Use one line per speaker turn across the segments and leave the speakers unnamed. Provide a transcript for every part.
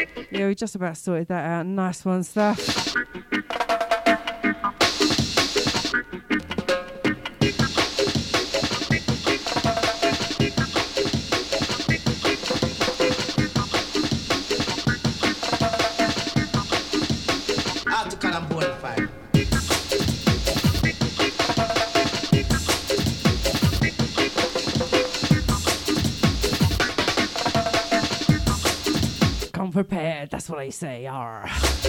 Yeah, we just about sorted that out. Nice one, stuff. Prepared, that's what I say. Arr.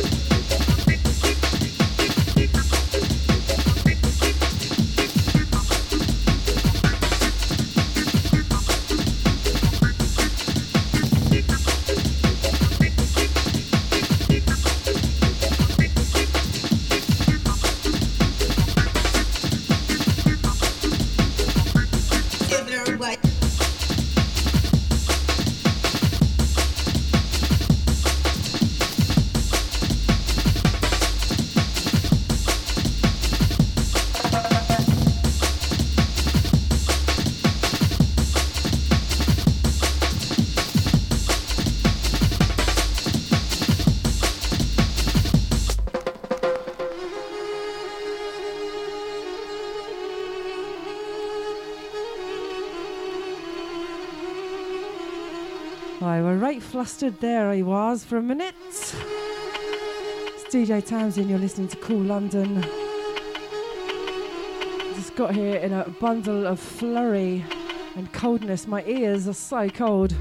Flustered there I was for a minute. It's DJ Townsend, you're listening to Cool London. Just got here in a bundle of flurry and coldness. My ears are so cold.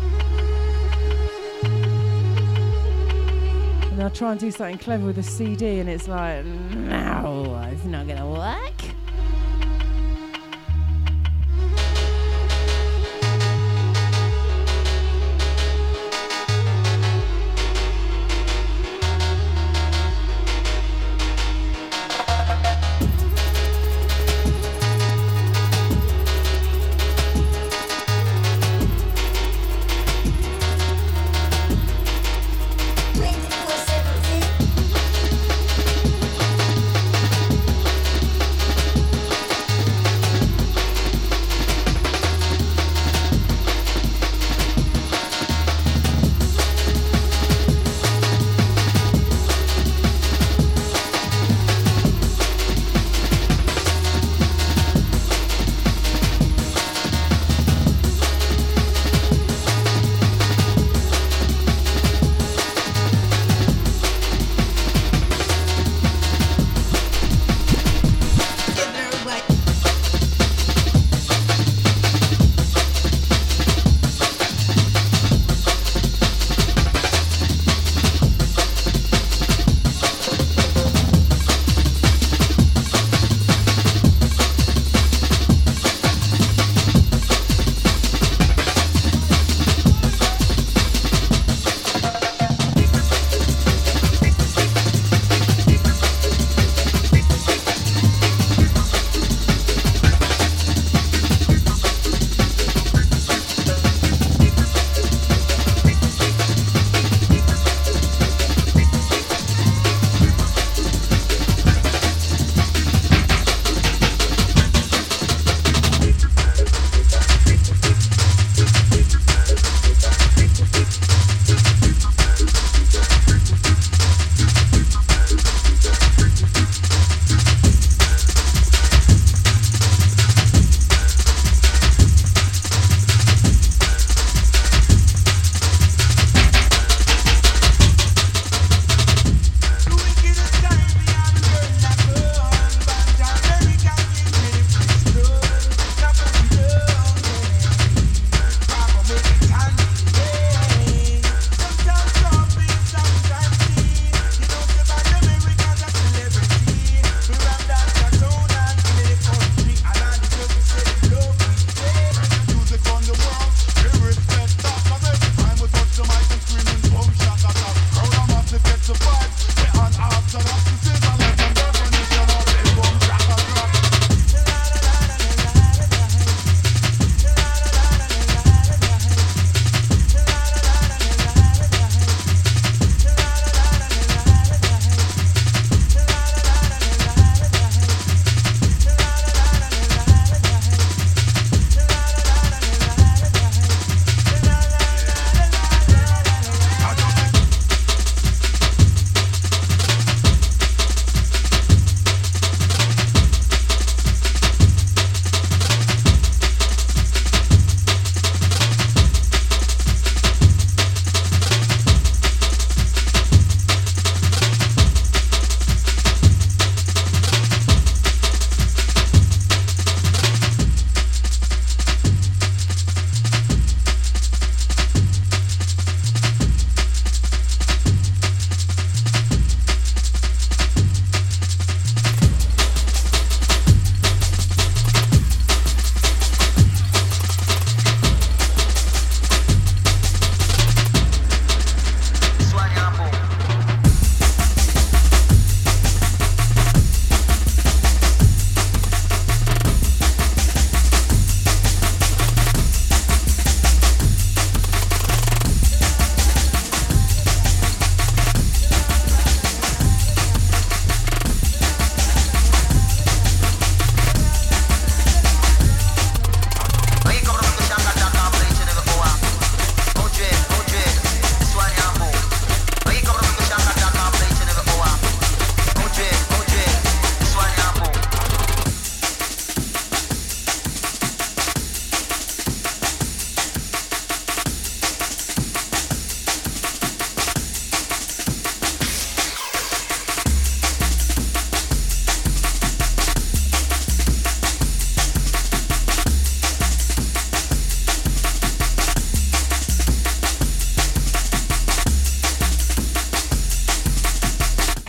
And I try and do something clever with a CD and it's like, no, it's not gonna work.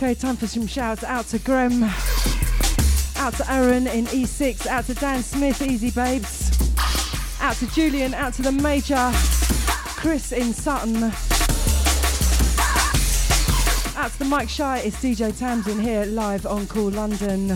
Okay, time for some shouts. Out to Graham, out to Aaron in E6, out to Dan Smith, Easy Babes, out to Julian, out to the Major, Chris in Sutton, out to the Mike Shy. It's DJ Tamsin here live on Cool London.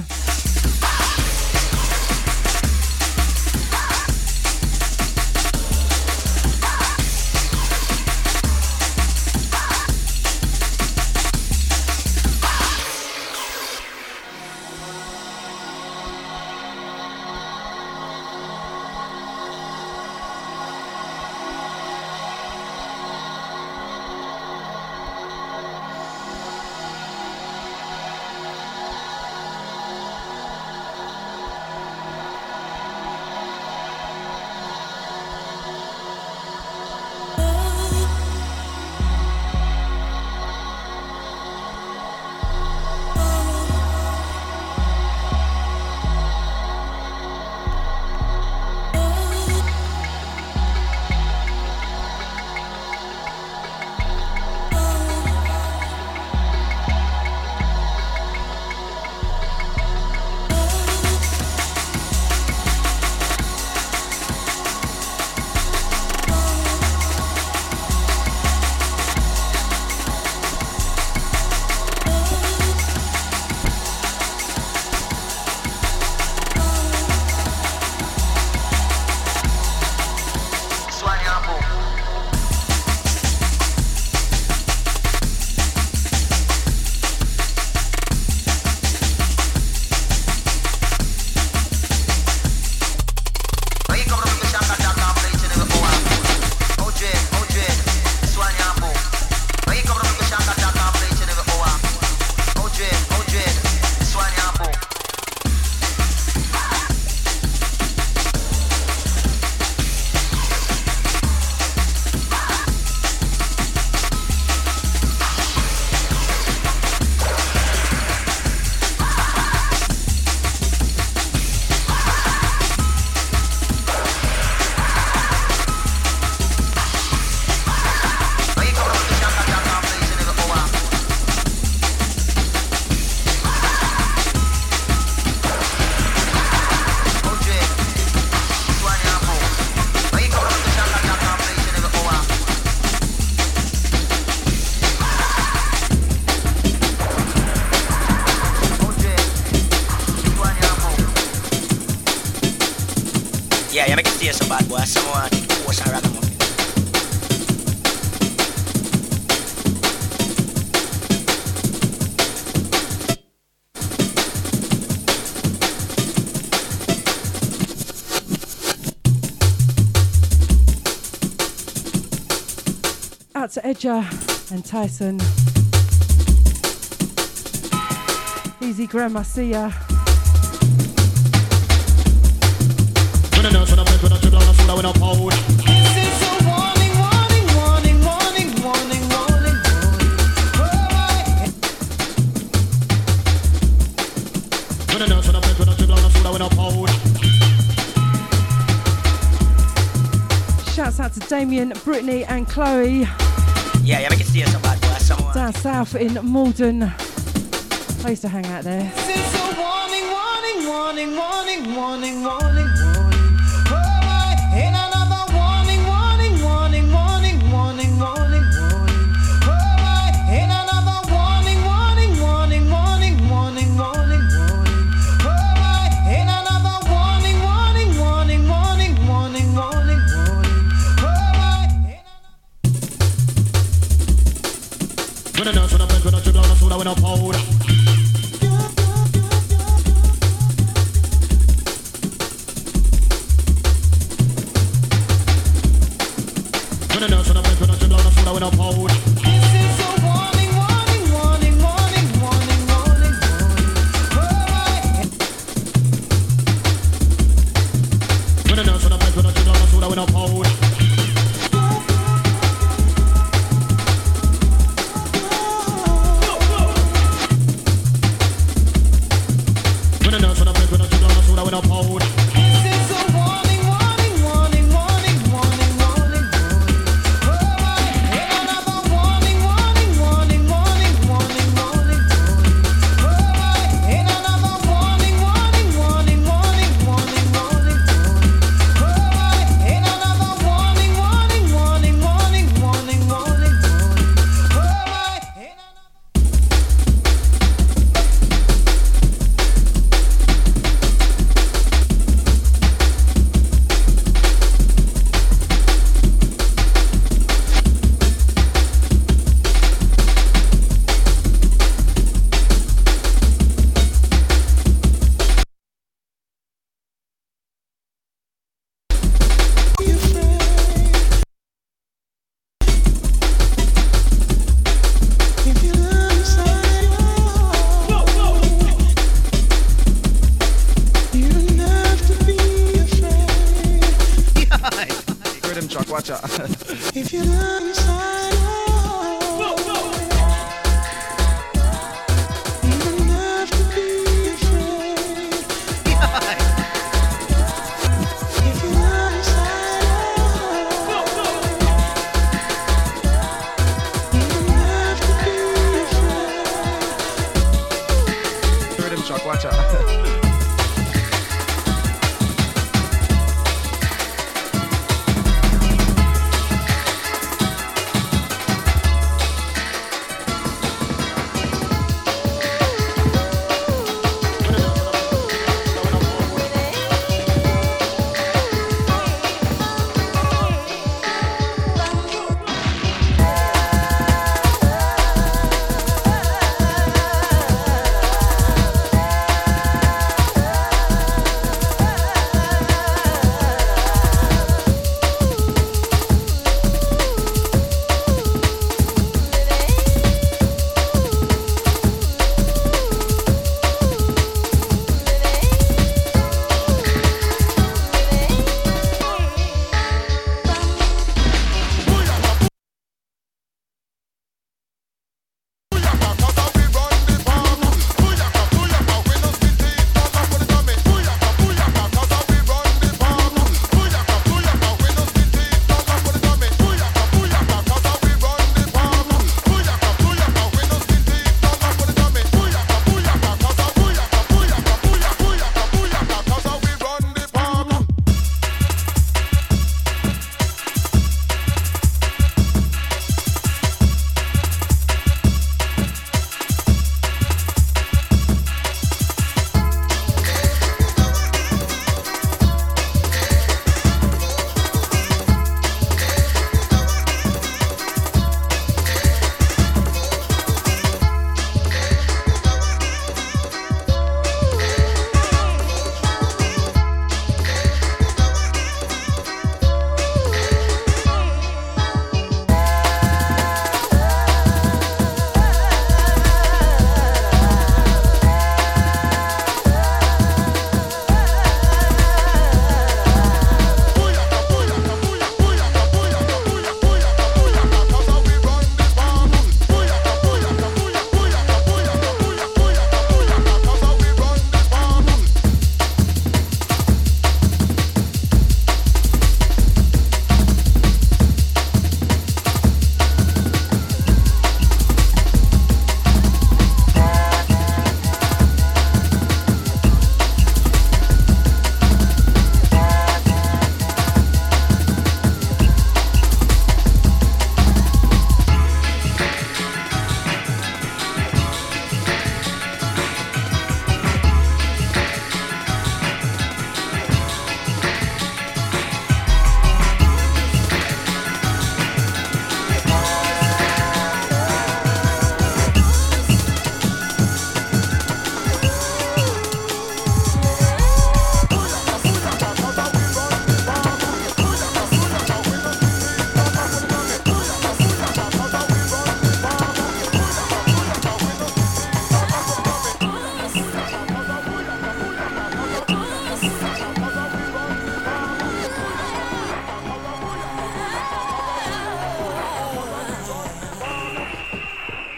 Yeah, make it stay so bad, boy. Someone force and ragamuffin.
Out to Edger and Tyson. Easy Graham, I see ya. Shouts out to Damien, Brittany and Chloe.
Yeah, make it stay so bad, boy. Someone
down south in Malden. I used to hang out there.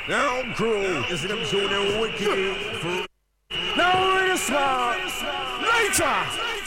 Now crew, is them Junior Wicked? Now we're smart. Later.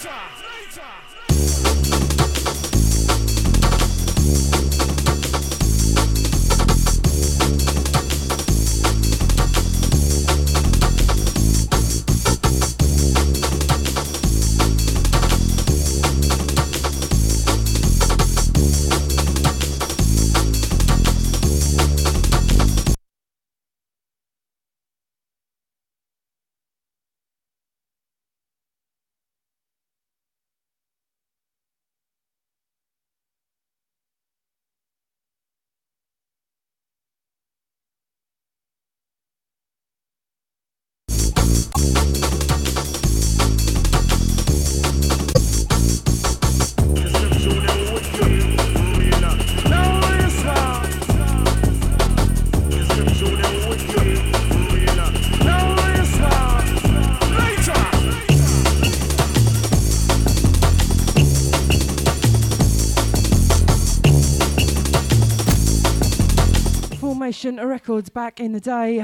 Records back in the day.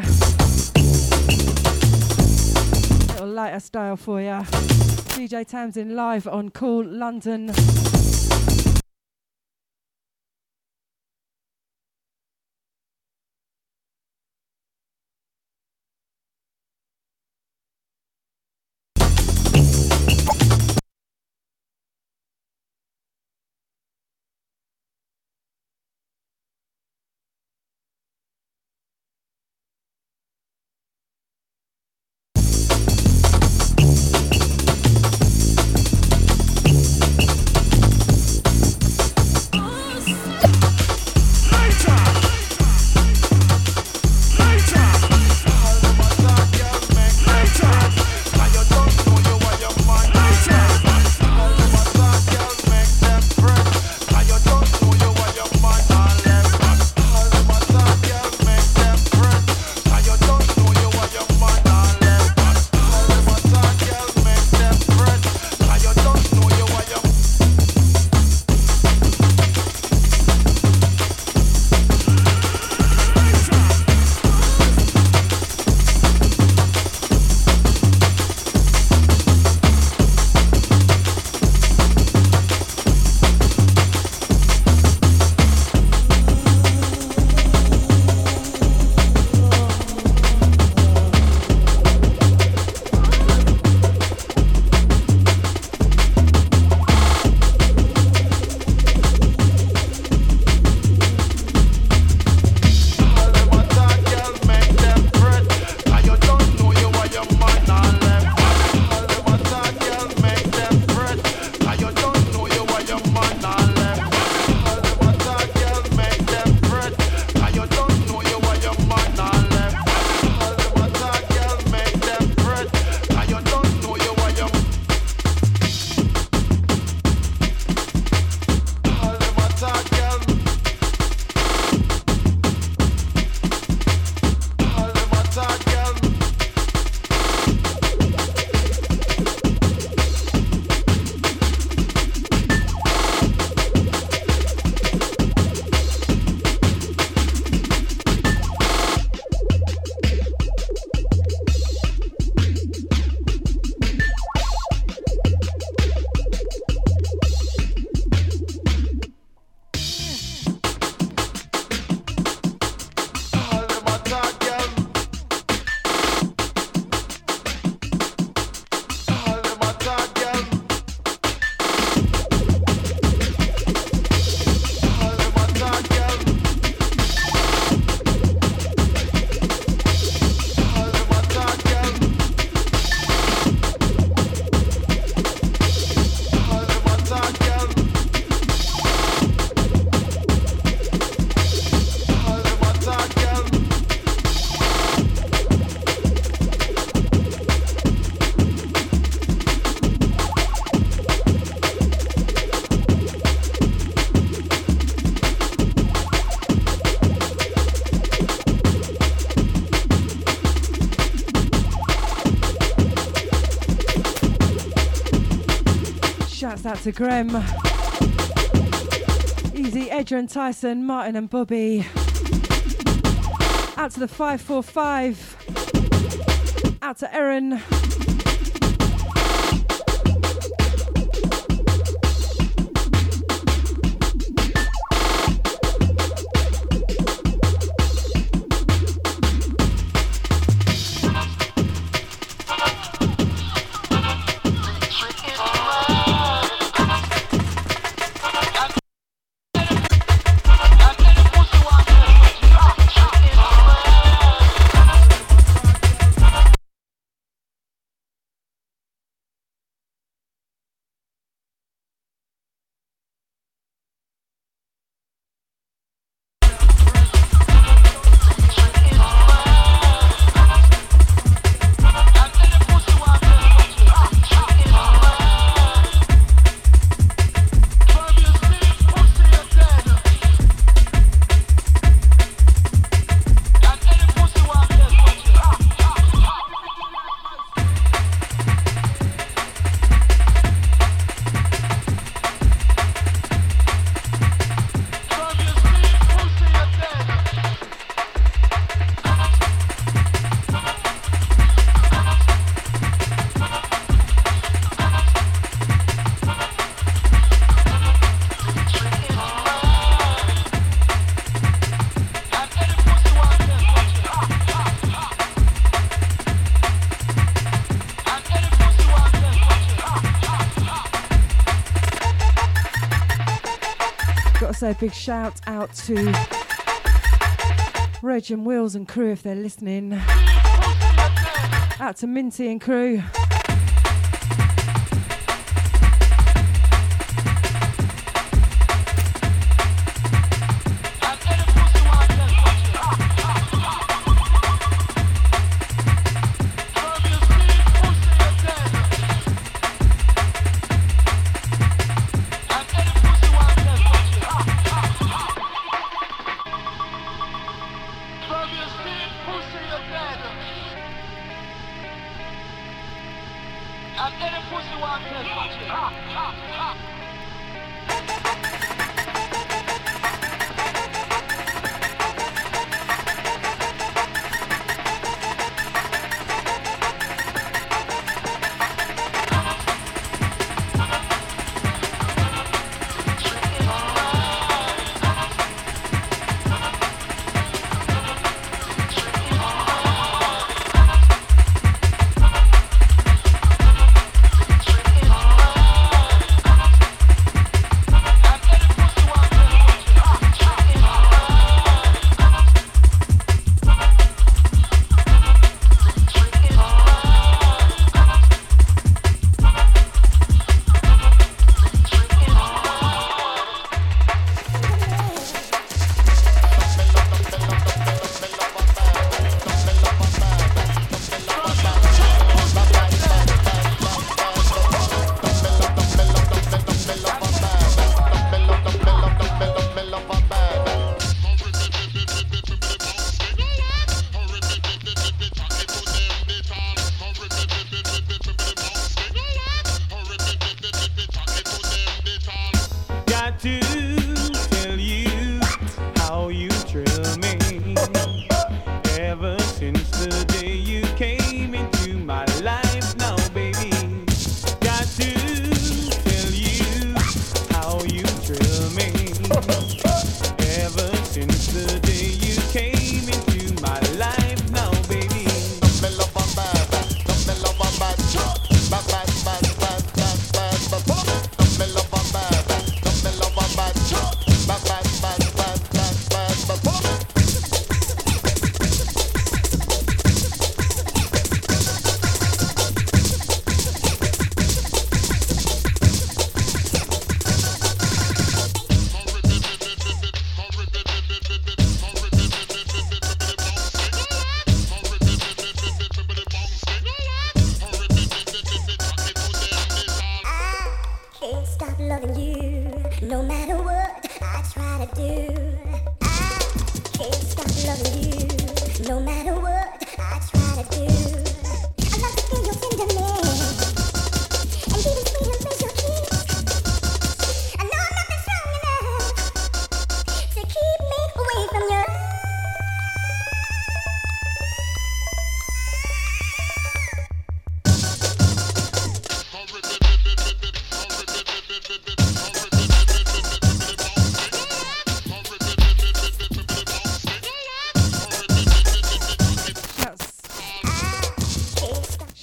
Little lighter style for ya. DJ Tamsin live on Cool London. Shouts out to Graham, Easy, Edger and Tyson, Martin and Bobby. Out to the 545. Out to Erin. Say a big shout out to Reg and Wills and crew if they're listening. Out to Minty and crew.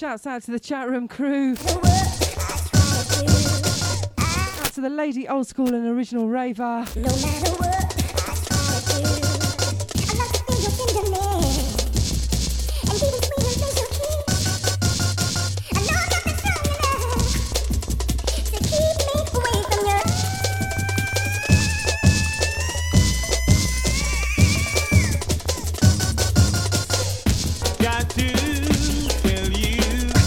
Shouts out to the chat room crew. Out to the lady old school and original raver.
No matter what I try to do, I love to feel your tenderness, and even sweeter than your kiss. I know I've been strong enough to keep me away from you.
Got to tell you.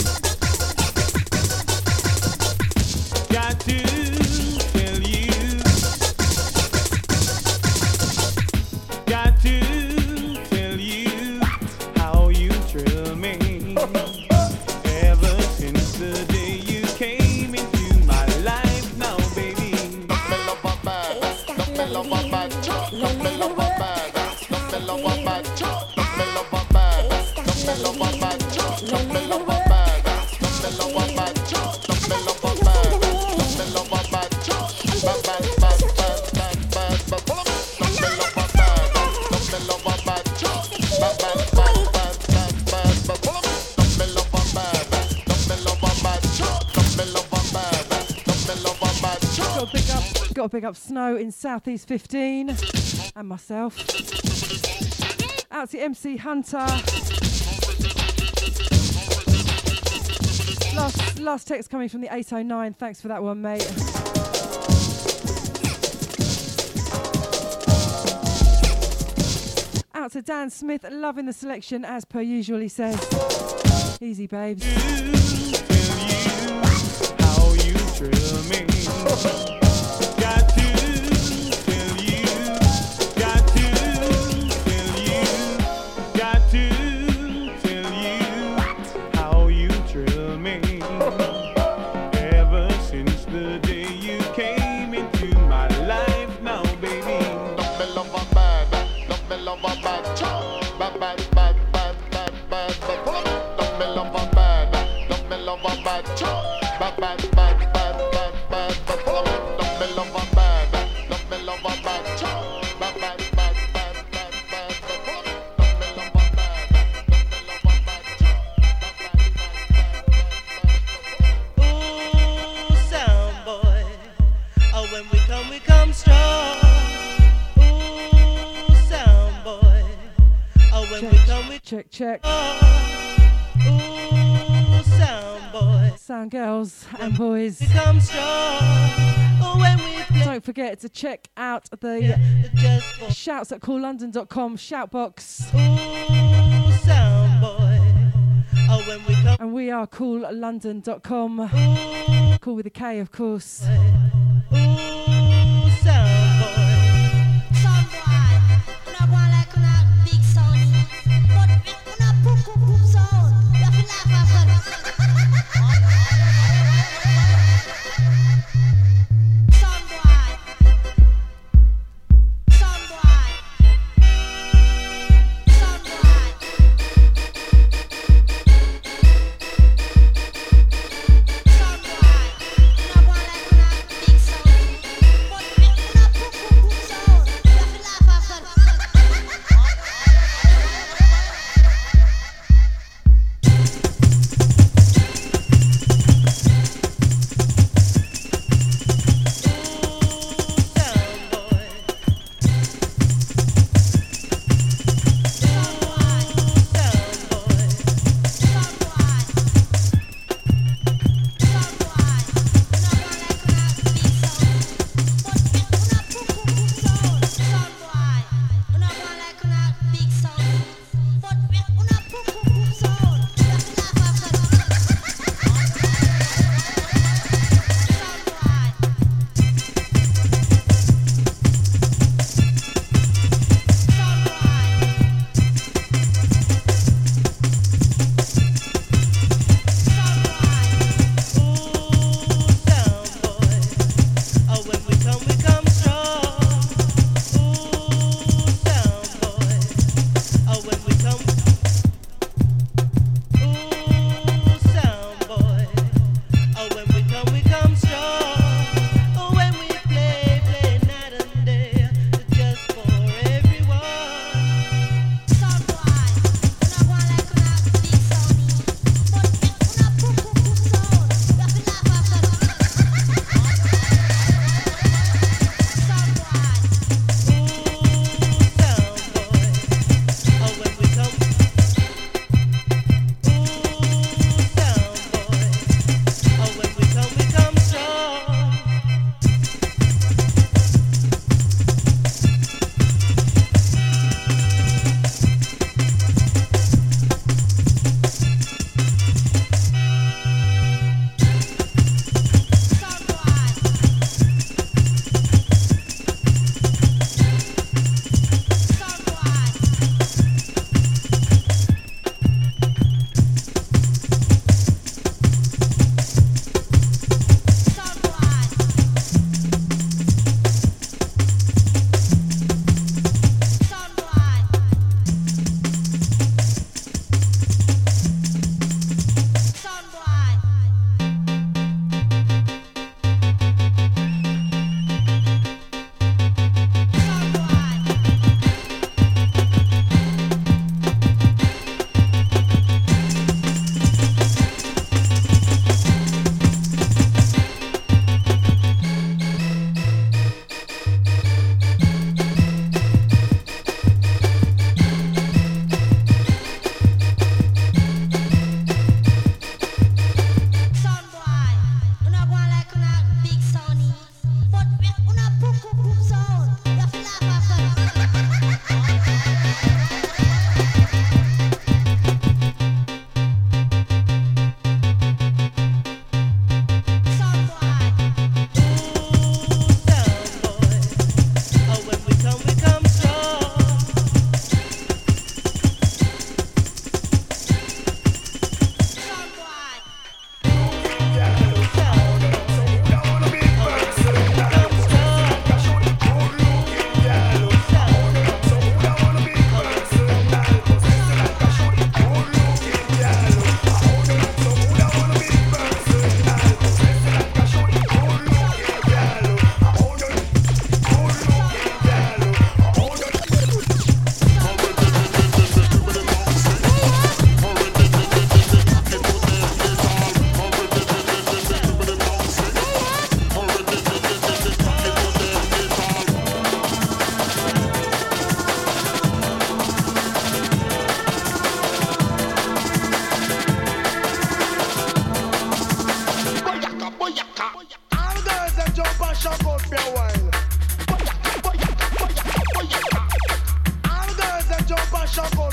Got to tell you. Got to tell you how you thrill me. Ever since the day you came into my life now, baby.
Can't stop loving you, no matter what I try to do. Can't stop loving you, no matter what I
Got to pick up Snow in Southeast 15 and myself. Out to MC Hunter. Last text coming from the 809. Thanks for that one, mate. Out to Dan Smith, loving the selection as per usual, he says. Easy, babes.
Tell you how you thrill me. Got to tell you. Got to tell you. Got to tell you how you thrill me. Ever since the day you came into my life now, baby. Love me, love her bad. Love me, love her bad. Bad, bad, bad, bad, bad, bad, bad. Love me, love her bad. Love me, love her bad. Bad, bad, bad, bad, bad, bad, bad. Love me, love her bad. Love me, love her bad. Bad, bad, bad, bad, bad, bad, bad. Love me, love her bad. Love me, love her bad.
Ooh, sound boy. Oh, when we come strong. Ooh, sound boy. Oh, when we come
Check, check.
Ooh, sound boy.
Sound girls and boys.
We come strong. Oh, when we play.
Don't forget to check out the
Just for
shouts at calllondon.com shoutbox.
ooh, sound boy. Oh, when we come.
And we are calllondon.com.
Ooh,
Call with a K, of course.
ooh, sound boy.
Some boy, una boy like una big sound, but una poop sound. You have to laugh after. Some boy, some boy, some boy. Some boy, una boy like una big sound, but una poop sound. You have to laugh after.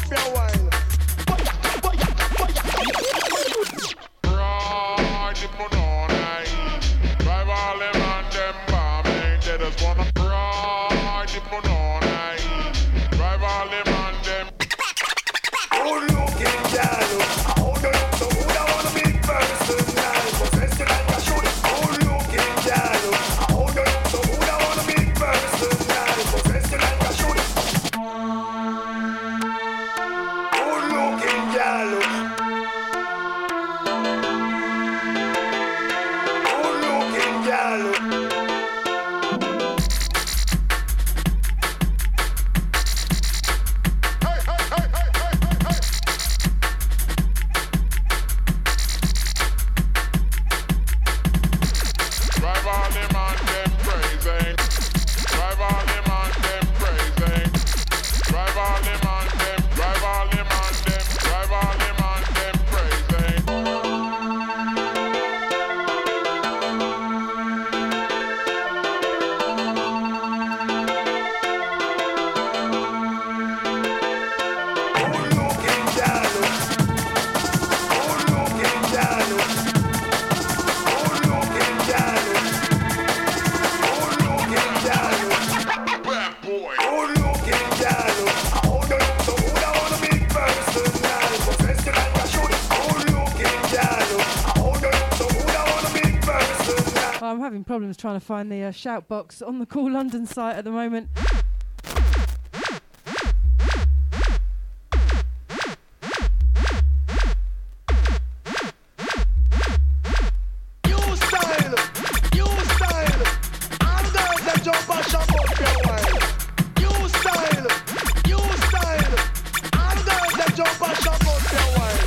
for a while. Ride the banana, drive all them and them bombing. They just wanna ride the banana, drive all them and them. Good looking girl, how do you look so good? I wanna be personal, possess you like I should. Good looking girl, how do you look so good? I wanna be personal, possess you like I should. Good looking girl. Good looking girl. Drive all them on them crazy. Drive all them on them crazy. Drive all them on them. Drive all them on them. Drive all them on them crazy. Good looking girl. Good looking girl. Good looking girl. Good looking girl. Bad boy. Good looking girl. How do you look so good? I wanna be personal, possess you like I should. Good looking girl. How do you look so good? I wanna be personal.
I'm having problems trying to find the shout box on the Cool London site at the moment.
New style. New style. All girls that jump and shop out for a while. New style. New style. All girls that jump and shop out for a while.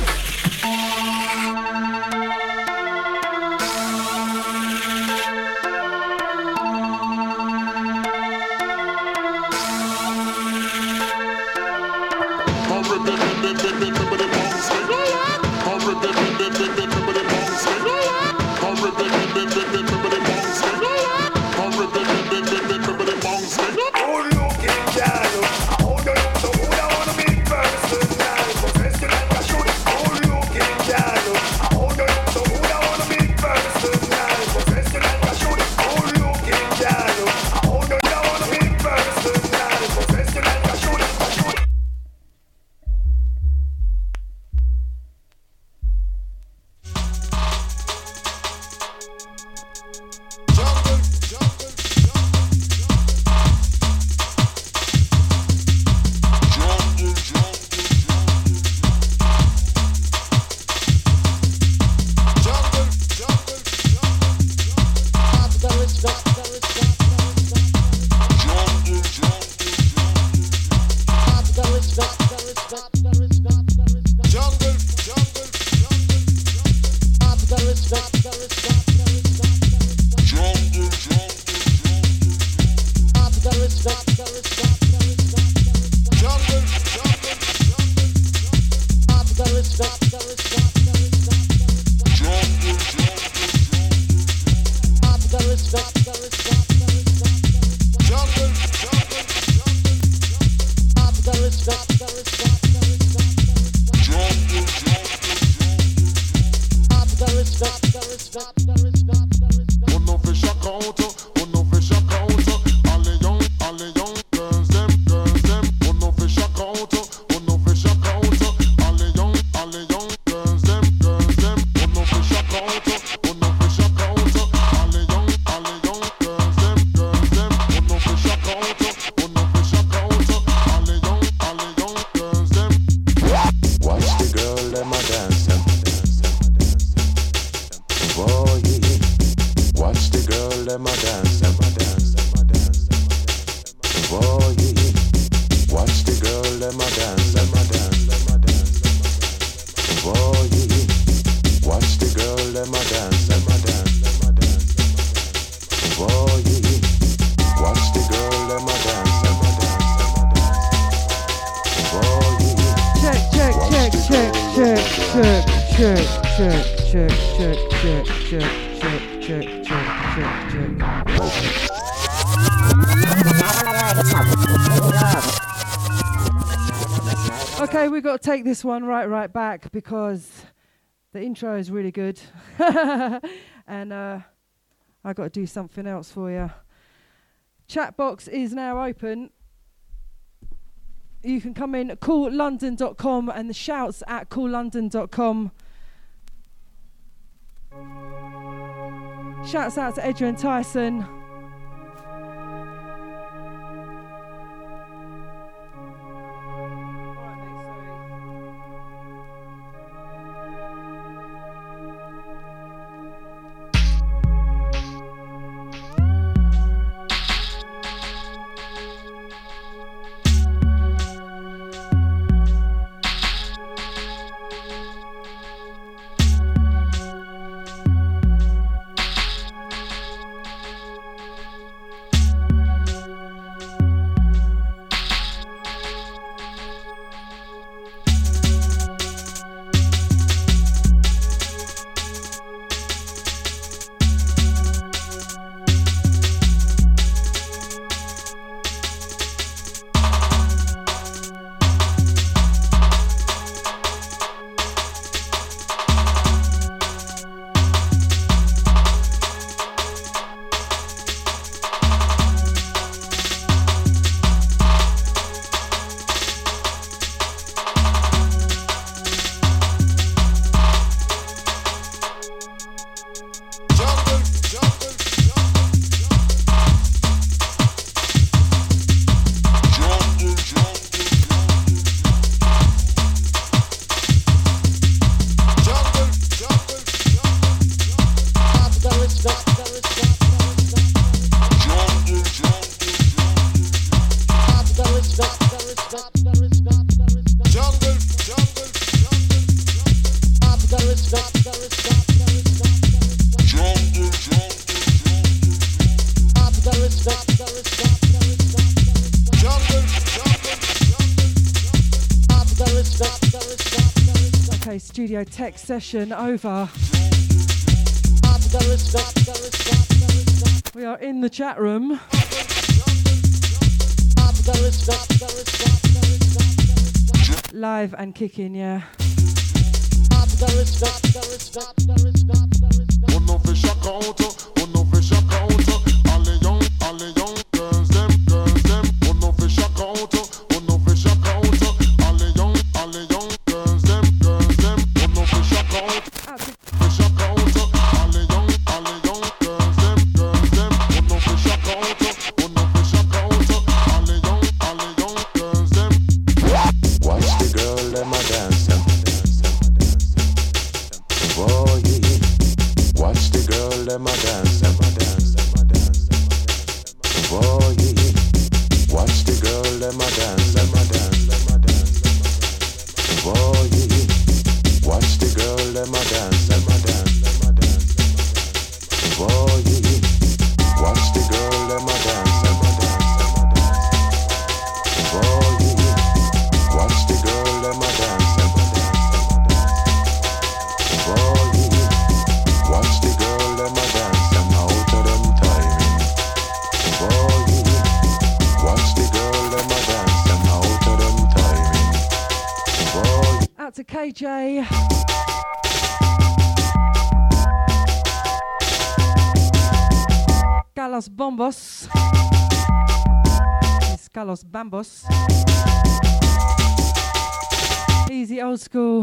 Good looking girl, how do you look so good? I wanna be personal, possess you like I should. Good looking girl, how do you look so good? I wanna be personal, possess you like I should. Good looking girl, how do you wanna be personal, possess you like I should.
Okay, we've got to take this one right back because the intro is really good. And I got to do something else for you. Chat box is now open. You can come in at calllondon.com and the shouts at calllondon.com. Shouts out to Edra and Tyson. Studio tech session over. We are in the chat room. Live and kicking, yeah. KJ. Galos Bombos. It's Galos Bambos. Easy old school.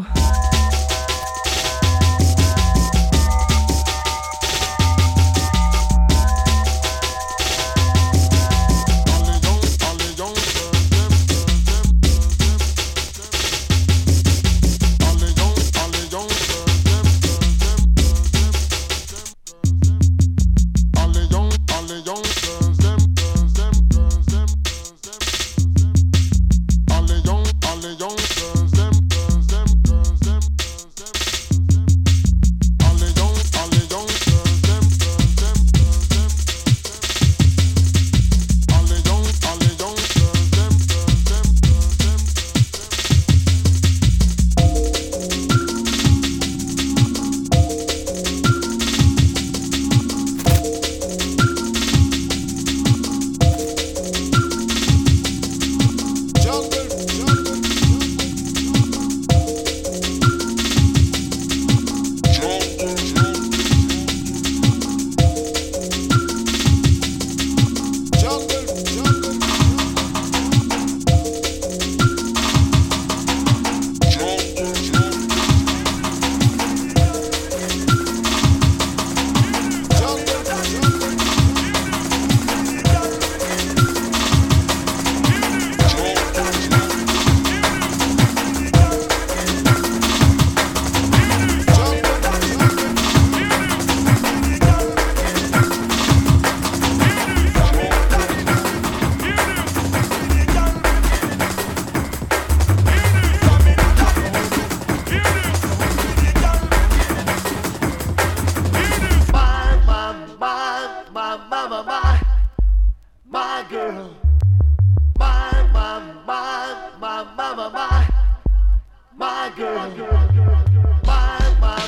girl. My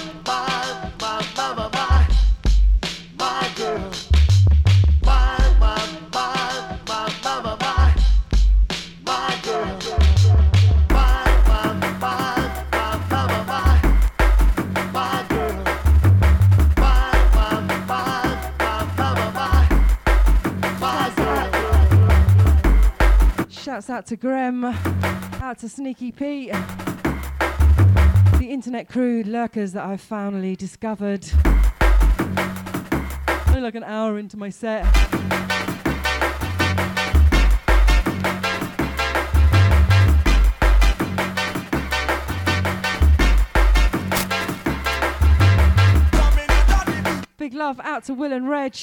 girl. My
Shouts out to Graham, out to Sneaky Pete, the internet crew lurkers that I've finally discovered. Only like an hour into my set. Big love out to Will and Reg.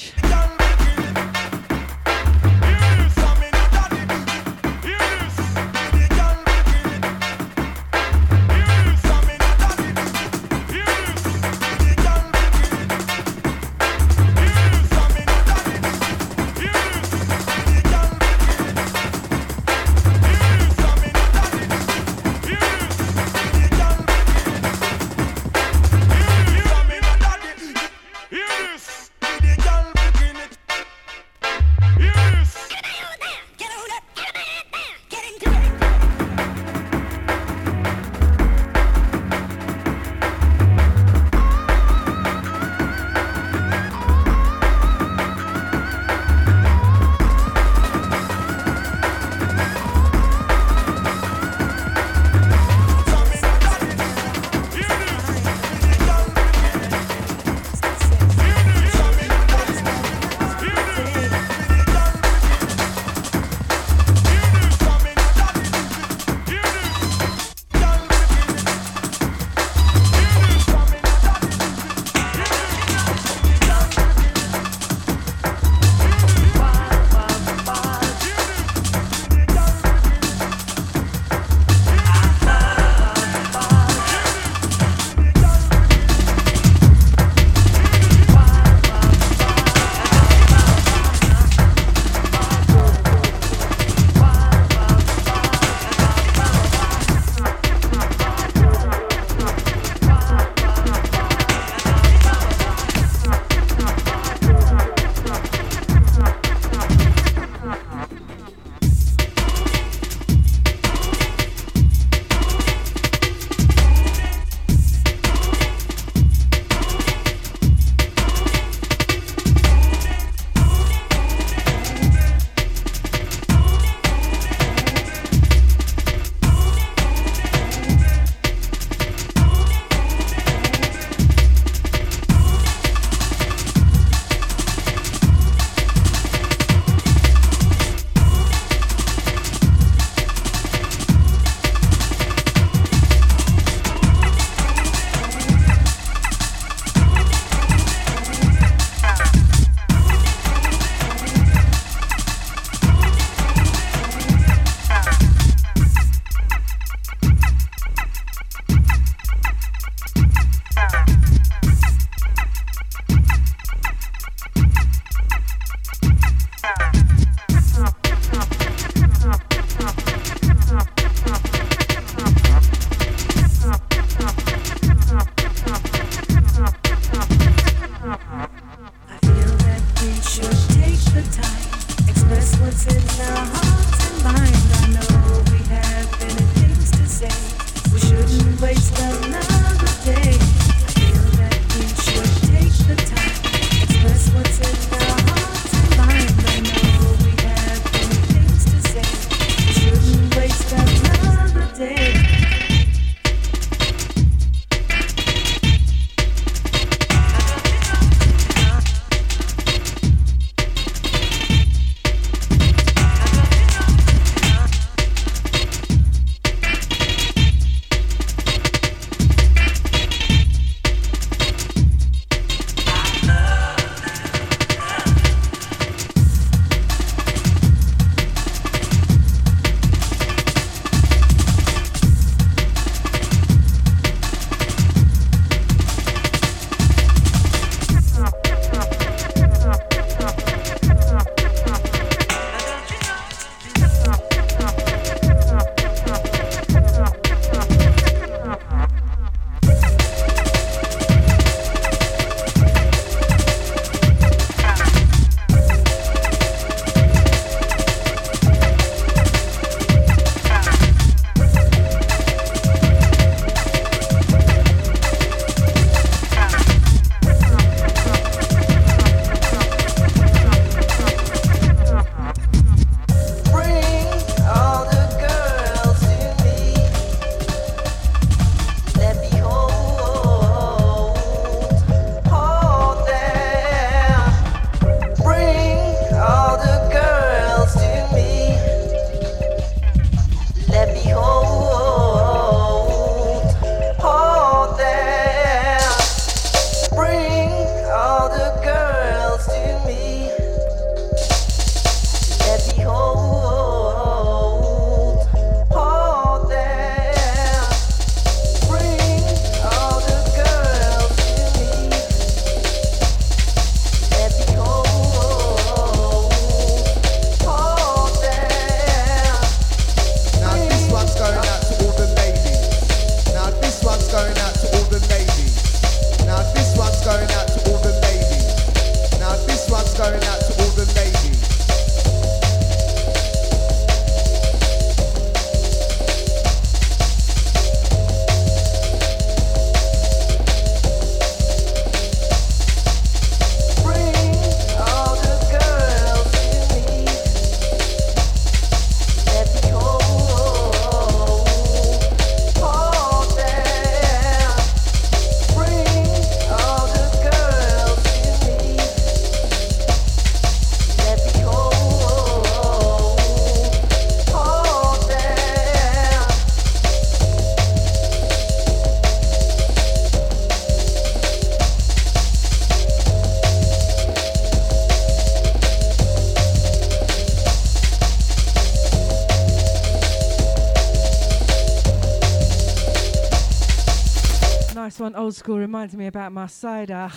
Nice one, old school, reminds me about my cider.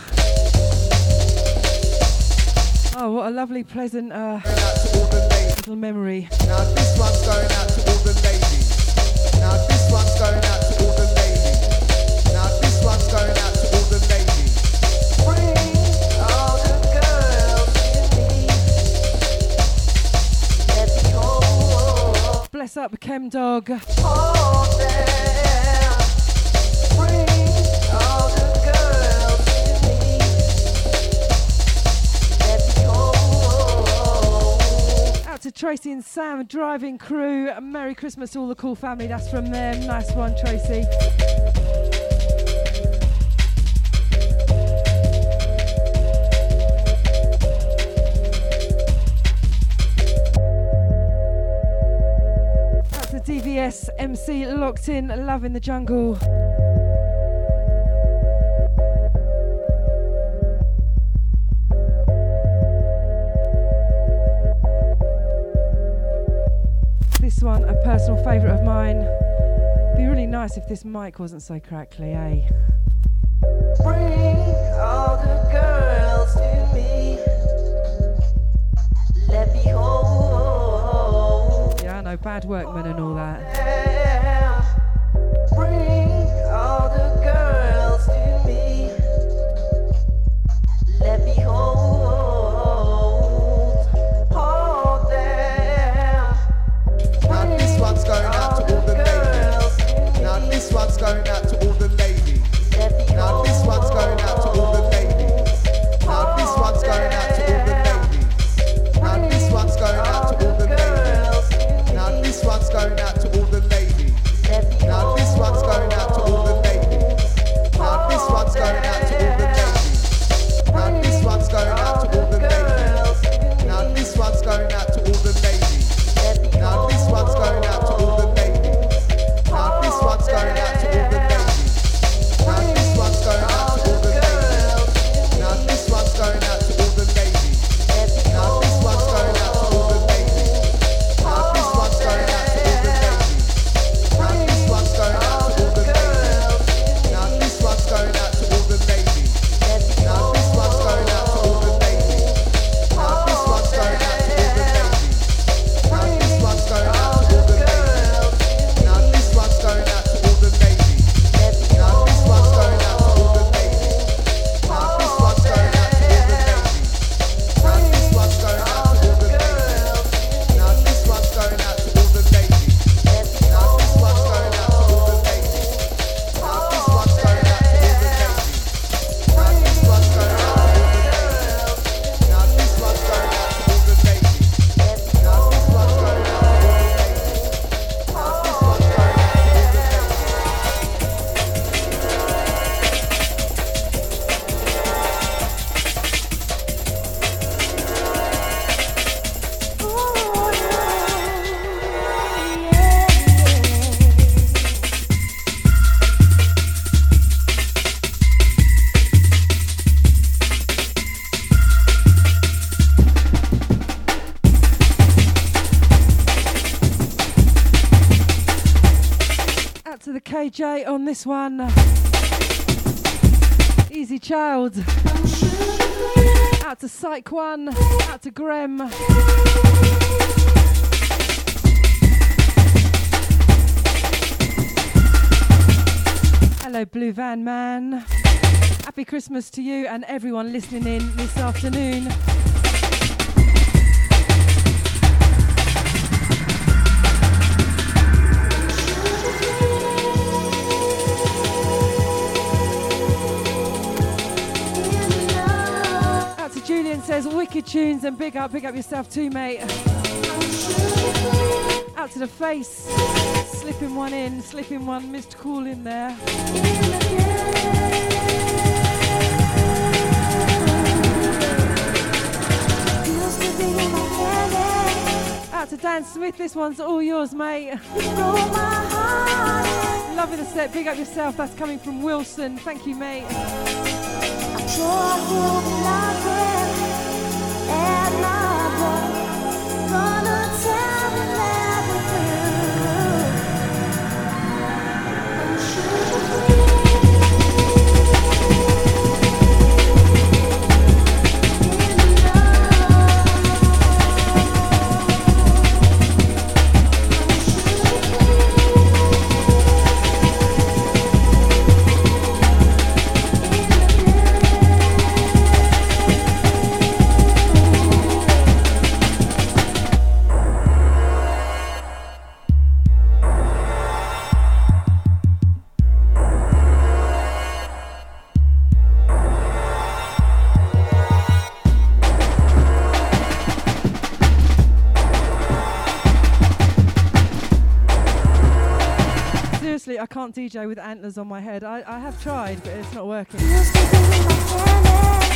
Oh, what a lovely, pleasant little memory.
Now this one's going out to all the ladies. Now this one's going out to all the ladies. Now this one's going out to all the ladies. Bring all the girls to me. Let me hold.
Bless up, Chem Dog.
Hold them. Bring all the girls to me. Let me hold.
Out to Tracy and Sam, driving crew. Merry Christmas to all the cool family. That's from them. Nice one, Tracy. Out to DVS MC locked in, loving the jungle. This one, a personal favourite of mine. Be really nice if this mic wasn't so crackly, eh?
Bring all the girls to me. Let me hold.
Yeah, I know, bad workman and all that.
Bring all the girls to me. Let me hold. Hold them. Now this one's going out to all the ladies. Now this one's going out to all the ladies. Now this one's going out to all the ladies. Now this one's going out to all the ladies. Now this one's going out to all the ladies. Now this one's going out to all the ladies. Now this one's going out to all the ladies. Now this one's going out to all the ladies. Now this one's going out to all the ladies. Now this one's going out to all the ladies. Now this one's going out to all the ladies. Now this one's going out to all the ladies. Now this one's going out to all the ladies. Now this one's going out to all the ladies. Now this one's going out to all the ladies. Now this one's going out to all the ladies. Now this one's going out to all the ladies. Now this one's going out to all the ladies. Now this one's going out to all the ladies. Now this one's going out to all the ladies. Now this one's going out to all the ladies. Now this one's going out to all the ladies. Now this one's going out to all the ladies. Now this one's going out to all the ladies. Now this one's going out to all the ladies. Now this one's going out to all the ladies. Now this one's going out to all the ladies. Now this one's going out to all the ladies. Now this one's going out to all the ladies. Now this one's going out to all the ladies. Now this one's going out to all the ladies. Now this one's going out to all the ladies.
Out to the KJ on this one. Easy Child. Out to Psych One. Out to Graham. Hello, Blue Van Man. Happy Christmas to you and everyone listening in this afternoon. Out to Julian, says wicked tunes and big up yourself too, mate. Out to the face, slipping one missed call in there. Out to Dan Smith, this one's all yours, mate. Loving the set, big up yourself, that's coming from Wilson. Thank you, mate. can't DJ with antlers on my head. I have tried, but it's not working.
You're sleeping in my canvas.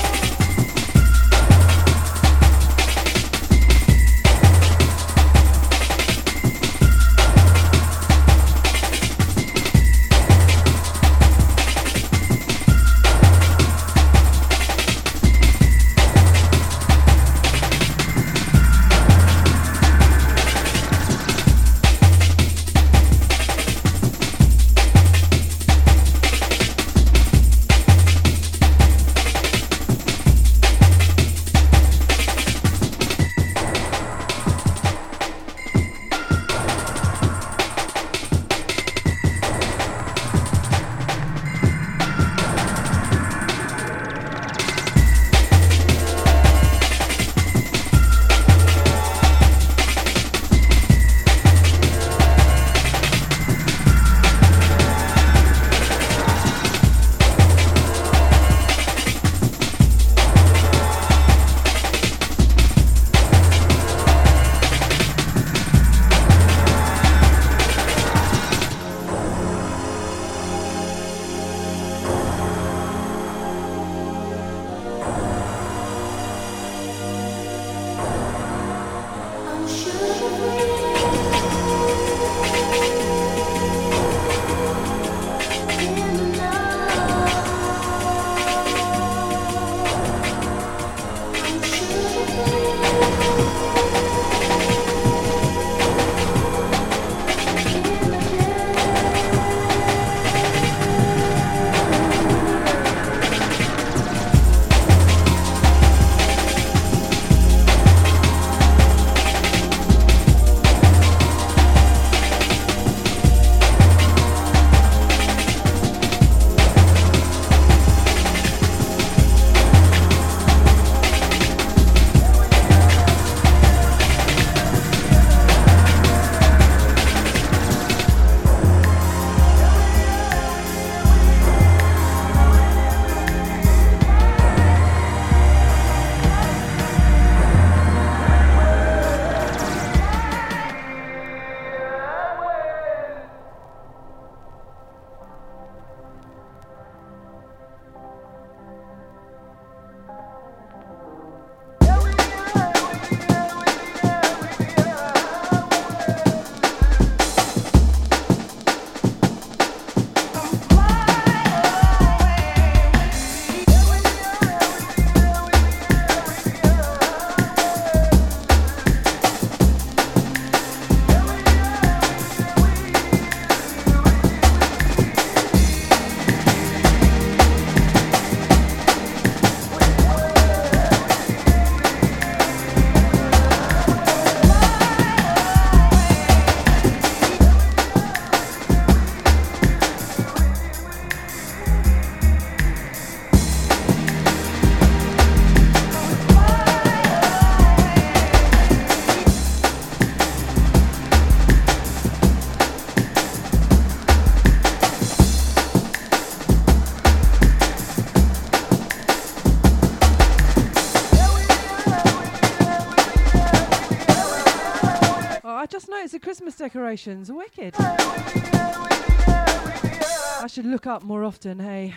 The Christmas decorations are wicked. I should look up more often, hey.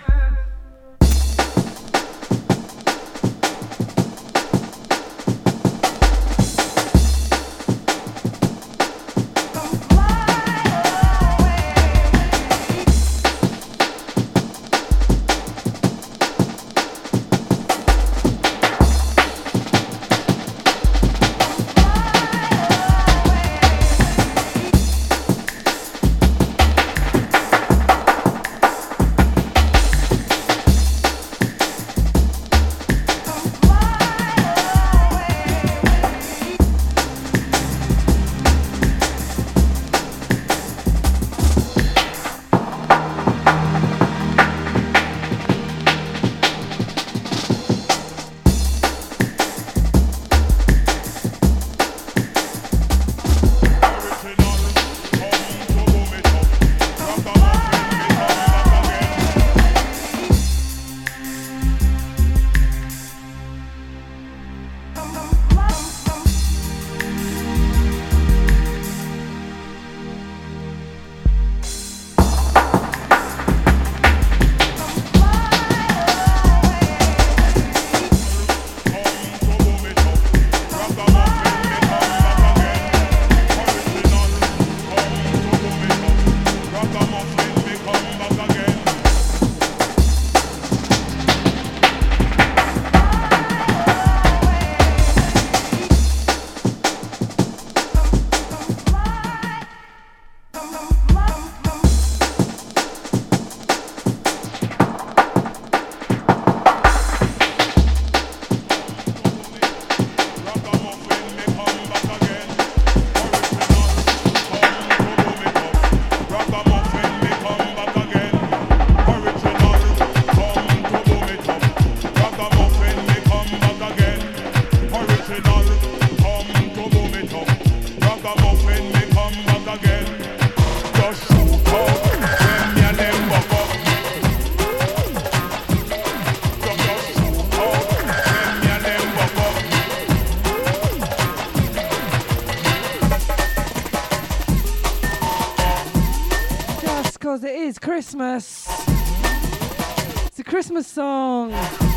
Christmas. It's a Christmas song.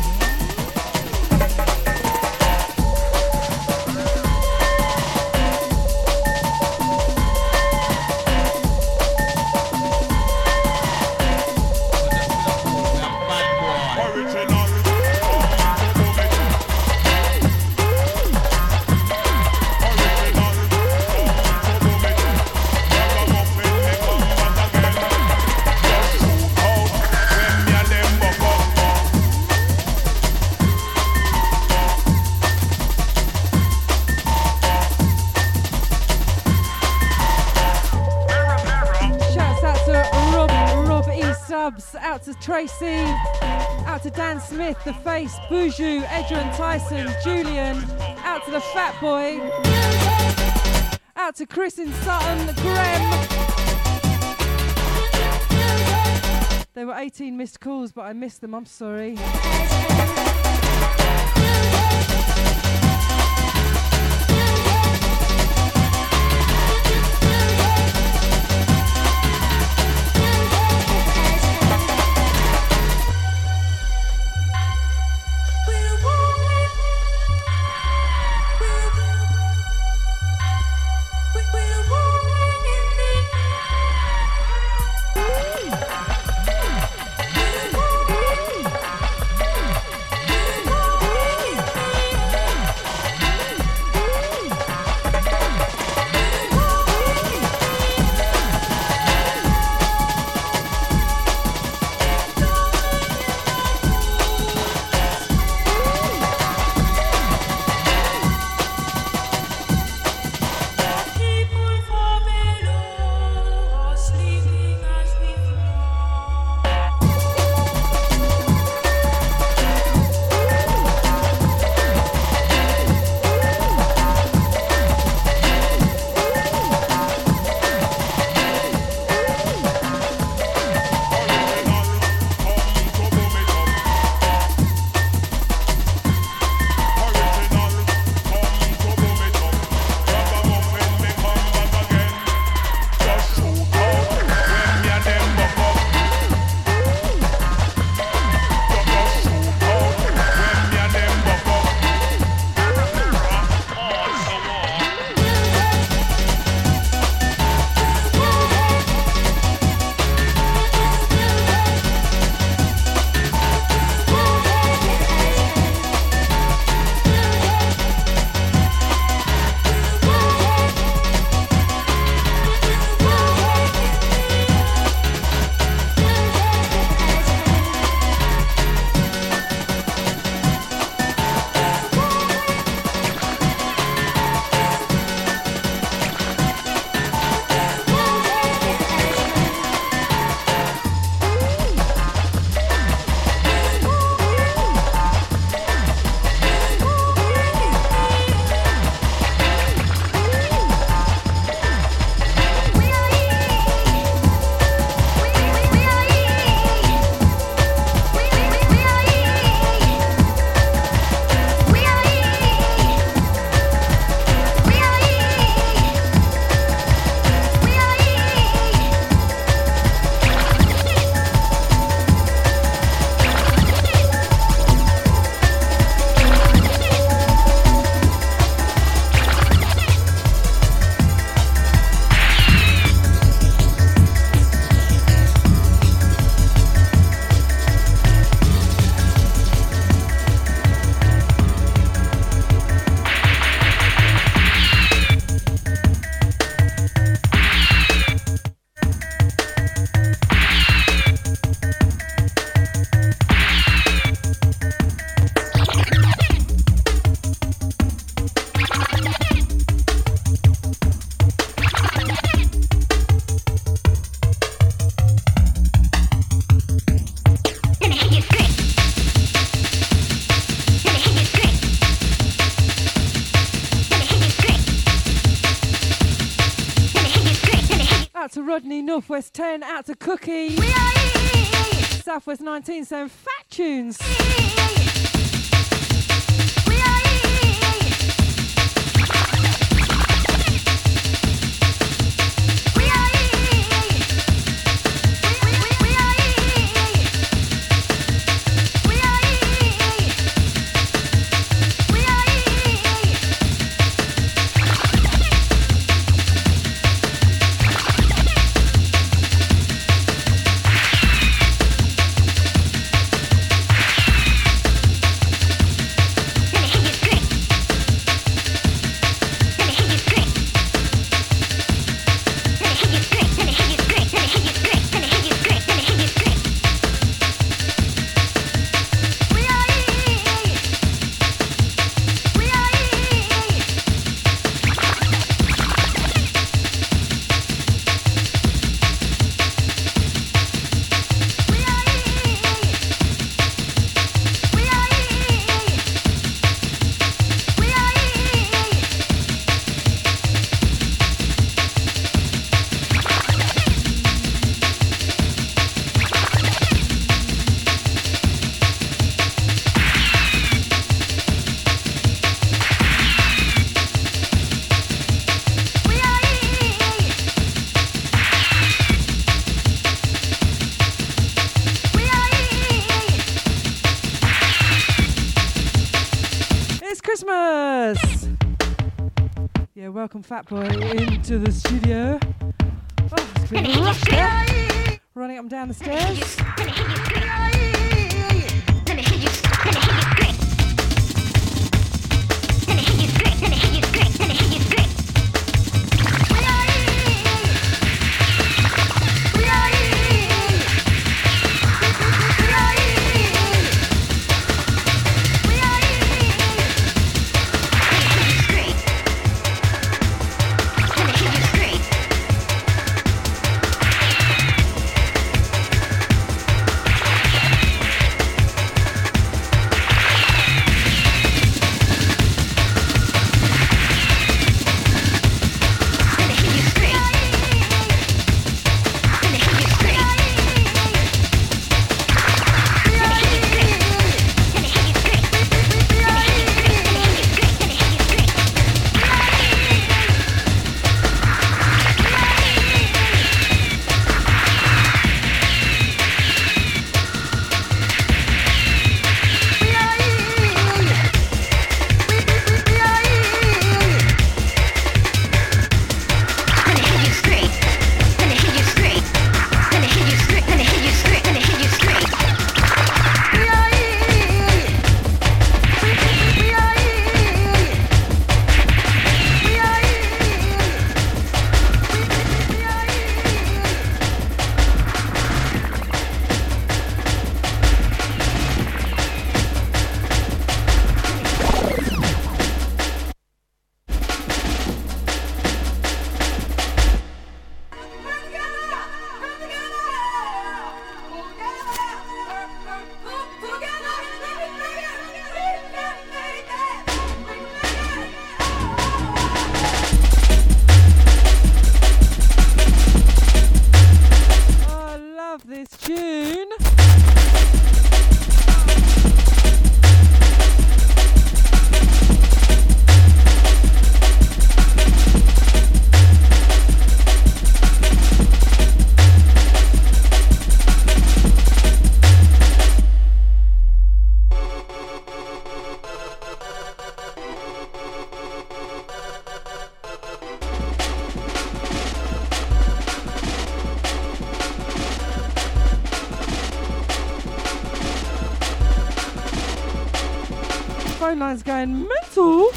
Out to Tracy, out to Dan Smith, The Face, Boujou, Edron, Tyson, Julian, out to the Fat Boy, out to Chris in Sutton, Graham. There were 18 missed calls, but I missed them, I'm sorry. Out to Rodney, Northwest 10, out to Cookie, Southwest 19, saying fat tunes. Christmas! Yeah, welcome Fat Boy into the studio. Oh, it's been a rush there. Running up and down the stairs. Phone line's going mental.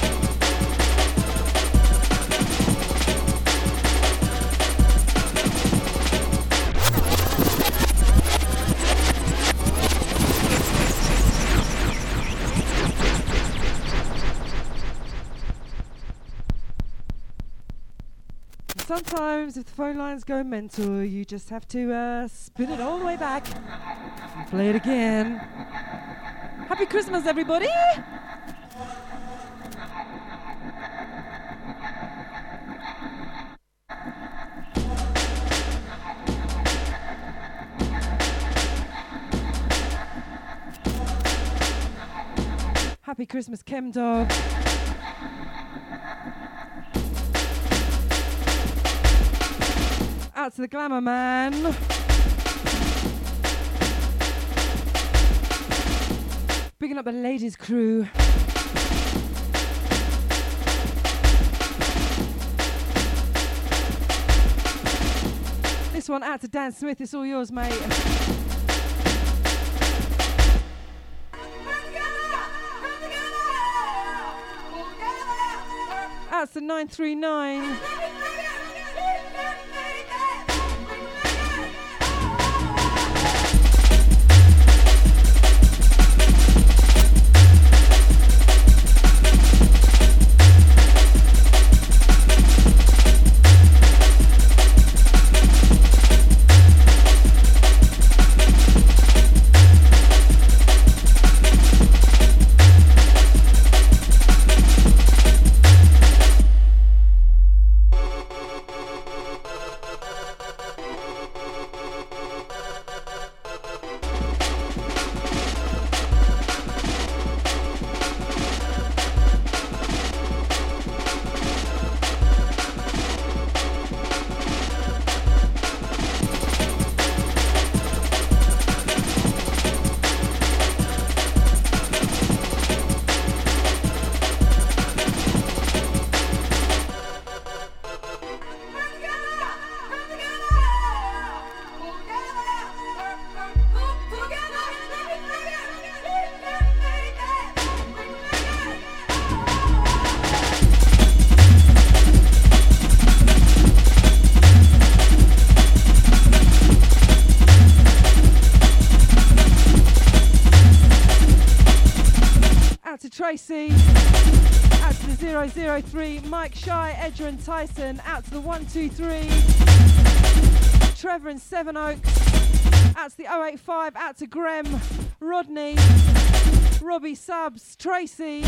Sometimes if the phone lines go mental, you just have to spin it all the way back and play it again. Happy Christmas, everybody! Happy Christmas, Chem Dog. Out to the Glamour Man. Bigging up the ladies crew. This one out to Dan Smith. It's all yours, mate. Out to 939. Tracy. Out to the 003, Mike Shy, Edger and Tyson. Out to the 123, Trevor and Seven Oaks. Out to the 085, out to Graham, Rodney, Robbie Subs, Tracy.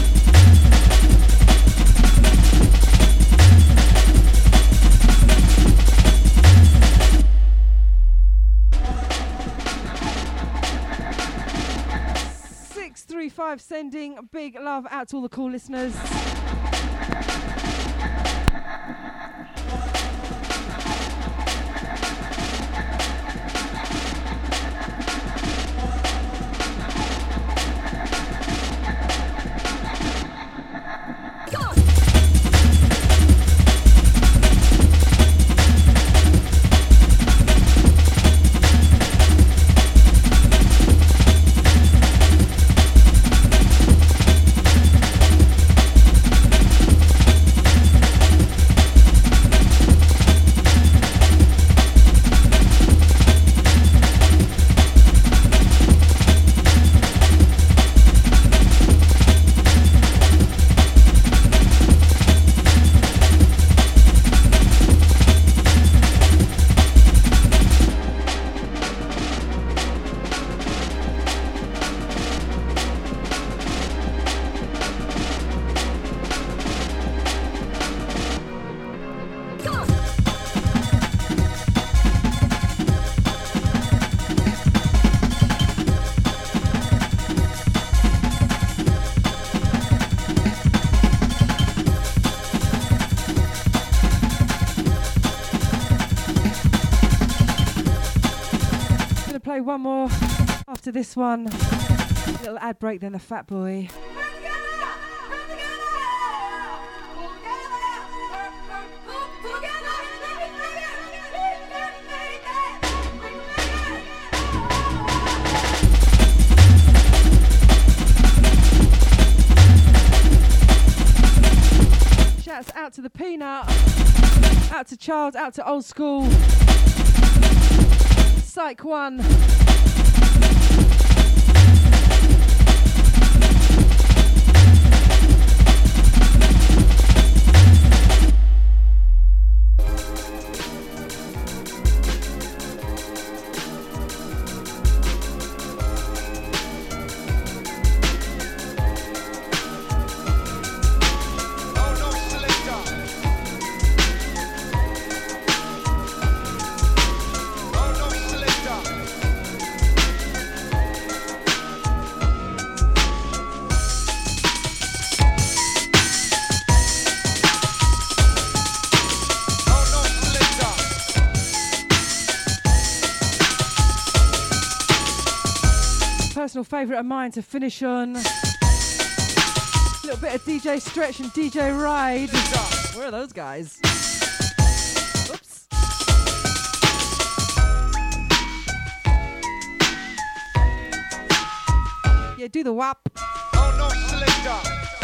.35 sending big love out to all the cool listeners. One more after this one. Little ad break, then the Fat Boy. Shouts out to the Peanut, out to Child, out to Old School. Psych 1. Favourite of mine to finish on. A little bit of DJ Stretch and DJ Ride. Where are those guys? Oops. Yeah, do the WAP.
Oh no, selector.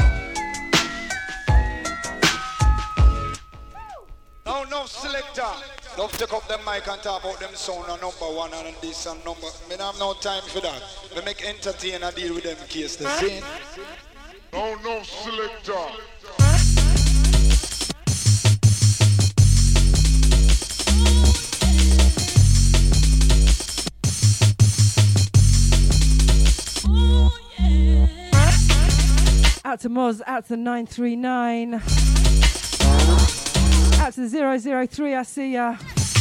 Oh no, selector. Don't take up the mic and talk about them sound and number one and this and number. I have no time for that. We make entertain and deal with them case the same. Oh no, selector.
Out to Moz, out to the 939. Out to the 003, I see ya.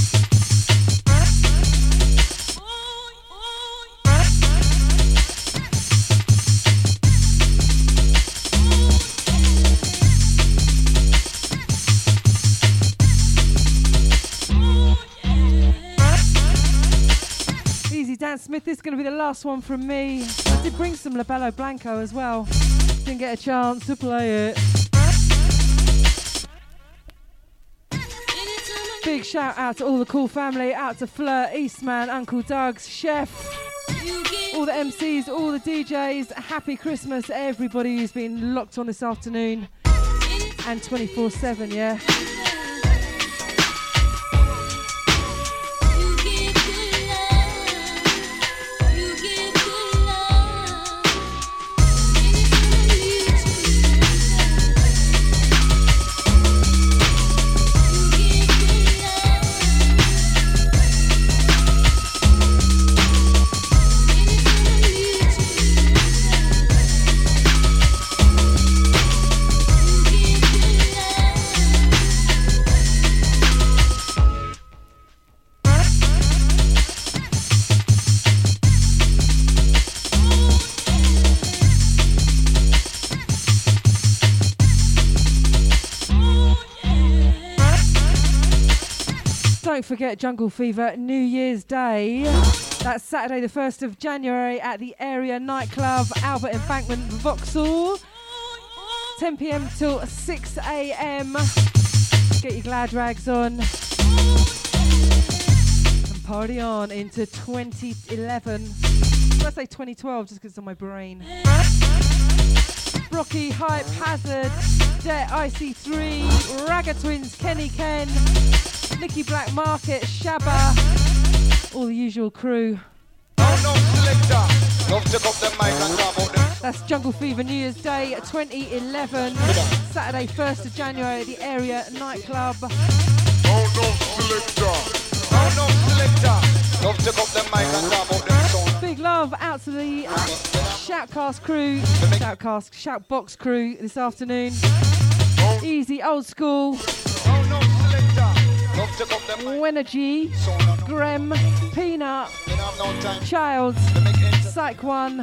Easy Dan Smith, this is going to be the last one from me. I did bring some Labello Blanco as well. Didn't get a chance to play it. Big shout out to all the cool family, out to Fleur, Eastman, Uncle Doug's, Chef, all the MCs, all the DJs. Happy Christmas to everybody who's been locked on this afternoon and 24/7, yeah. Don't forget Jungle Fever New Year's Day. That's Saturday the 1st of January at the Area Nightclub, Albert Embankment, Vauxhall. 10 p.m. till 6 a.m. Get your glad rags on and party on into 2011. Let's say 2012 just because it's on my brain. Brocky, Hype, Hazard, Det, IC3, Ragga Twins, Kenny Ken, Nicky Black Market, Shabba, all the usual crew. That's Jungle Fever New Year's Day 2011, Saturday 1st of January at the Area Nightclub. Big love out to the Shoutcast crew, Shoutbox crew this afternoon. Easy, old school. Energy, Grem, Peanut, Child, Psych One.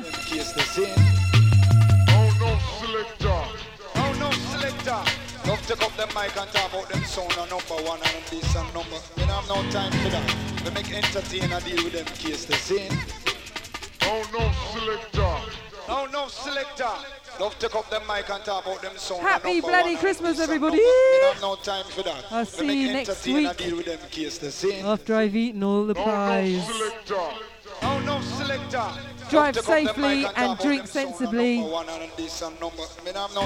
Love take up the mic and talk about them sound and number one and this and number. We don't have no time for that. We make entertainer deal with them case the scene. Oh no selector. Oh no selector. Love take up the mic and talk about them sound.
Happy bloody Christmas, everybody.
We don't have no time for that.
I'll see you next week
deal with them case the scene.
after I've eaten all the pies.
Oh no selector.
Drive safely and drink sensibly.
We don't have no